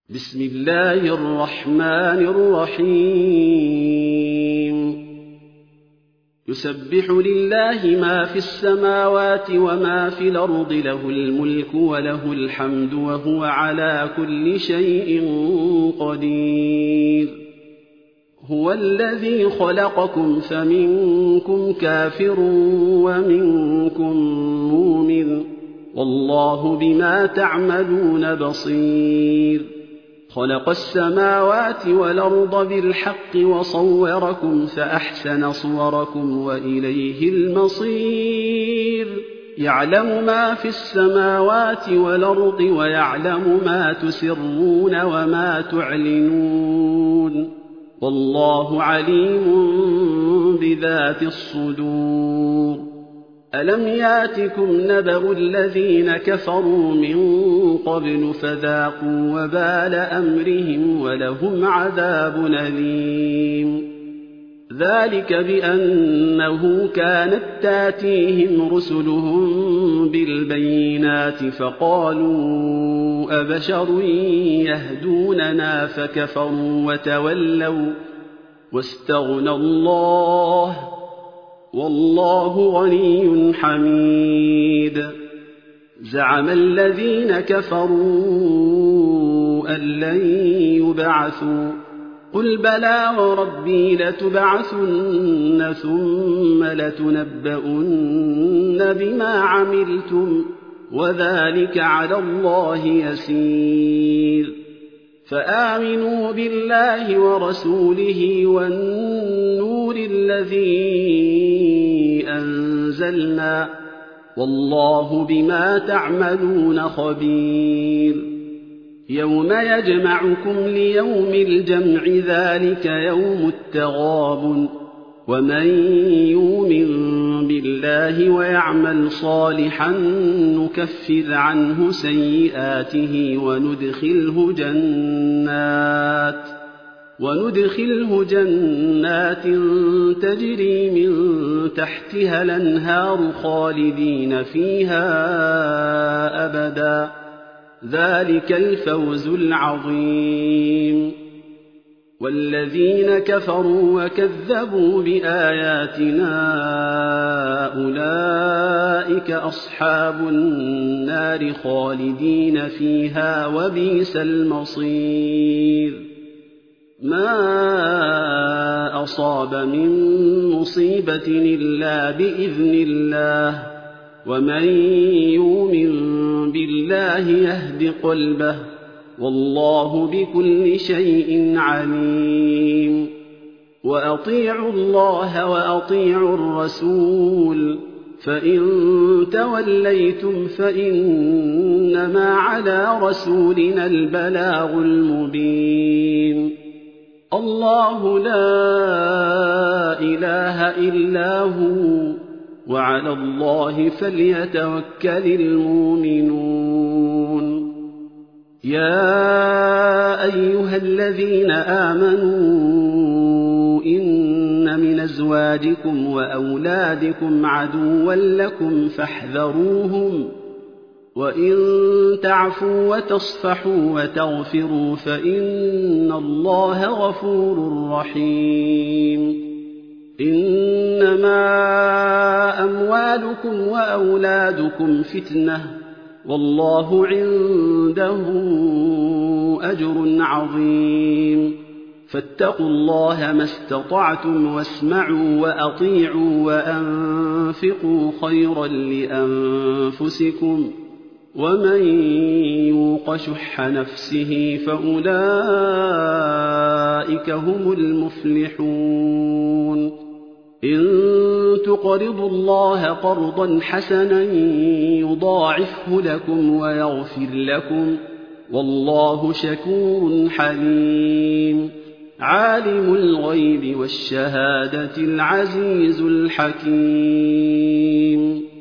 بسم الله الرحمن الرحيم يسبح لله ما في السماوات وما في الأرض له الملك وله الحمد وهو على كل شيء قدير هو الذي خلقكم فمنكم كافر ومنكم مؤمن والله بما تعملون بصير خلق السماوات والأرض بالحق وصوركم فأحسن صوركم وإليه المصير يعلم ما في السماوات والأرض ويعلم ما تسرون وما تعلنون والله عليم بذات الصدور ألم ياتكم نبأ الذين كفروا من قبل فذاقوا وبال أمرهم ولهم عذاب أليم ذلك بأنه كانت تاتيهم رسلهم بالبينات فقالوا أبشر يهدوننا فكفروا وتولوا واستغنى الله والله غني حميد زعم الذين كفروا أن لن يبعثوا قل بلى وربي لتبعثن ثم لتنبؤن بما عملتم وذلك على الله يسير فآمنوا بالله ورسوله والنور الذي أنزلنا والله بما تعملون خبير يوم يجمعكم ليوم الجمع ذلك يوم التغابن ومن يؤمن بالله ويعمل صالحا نكفر عنه سيئاته وندخله جنات تجري من تحتها الأنهار خالدين فيها أبدا ذلك الفوز العظيم والذين كفروا وكذبوا بآياتنا أولئك أصحاب النار خالدين فيها وبئس المصير ما أصاب من مصيبة إلا بإذن الله ومن يؤمن بالله يهد قلبه والله بكل شيء عليم وأطيعوا الله وأطيعوا الرسول فإن توليتم فإنما على رسولنا البلاغ المبين الله لا إله إلا هو وعلى الله فليتوكل المؤمنون يا أيها الذين آمنوا إن من أزواجكم وأولادكم عدوا لكم فاحذروهم وإن تعفوا وتصفحوا وتغفروا فإن الله غفور رحيم إنما أموالكم وأولادكم فتنة والله عنده أجر عظيم فاتقوا الله ما استطعتم واسمعوا وأطيعوا وأنفقوا خيرا لأنفسكم ومن يوق شح نفسه فأولئك هم المفلحون إن تقرضوا الله قرضا حسنا يضاعفه لكم ويغفر لكم والله شكور حليم عالم الغيب والشهادة العزيز الحكيم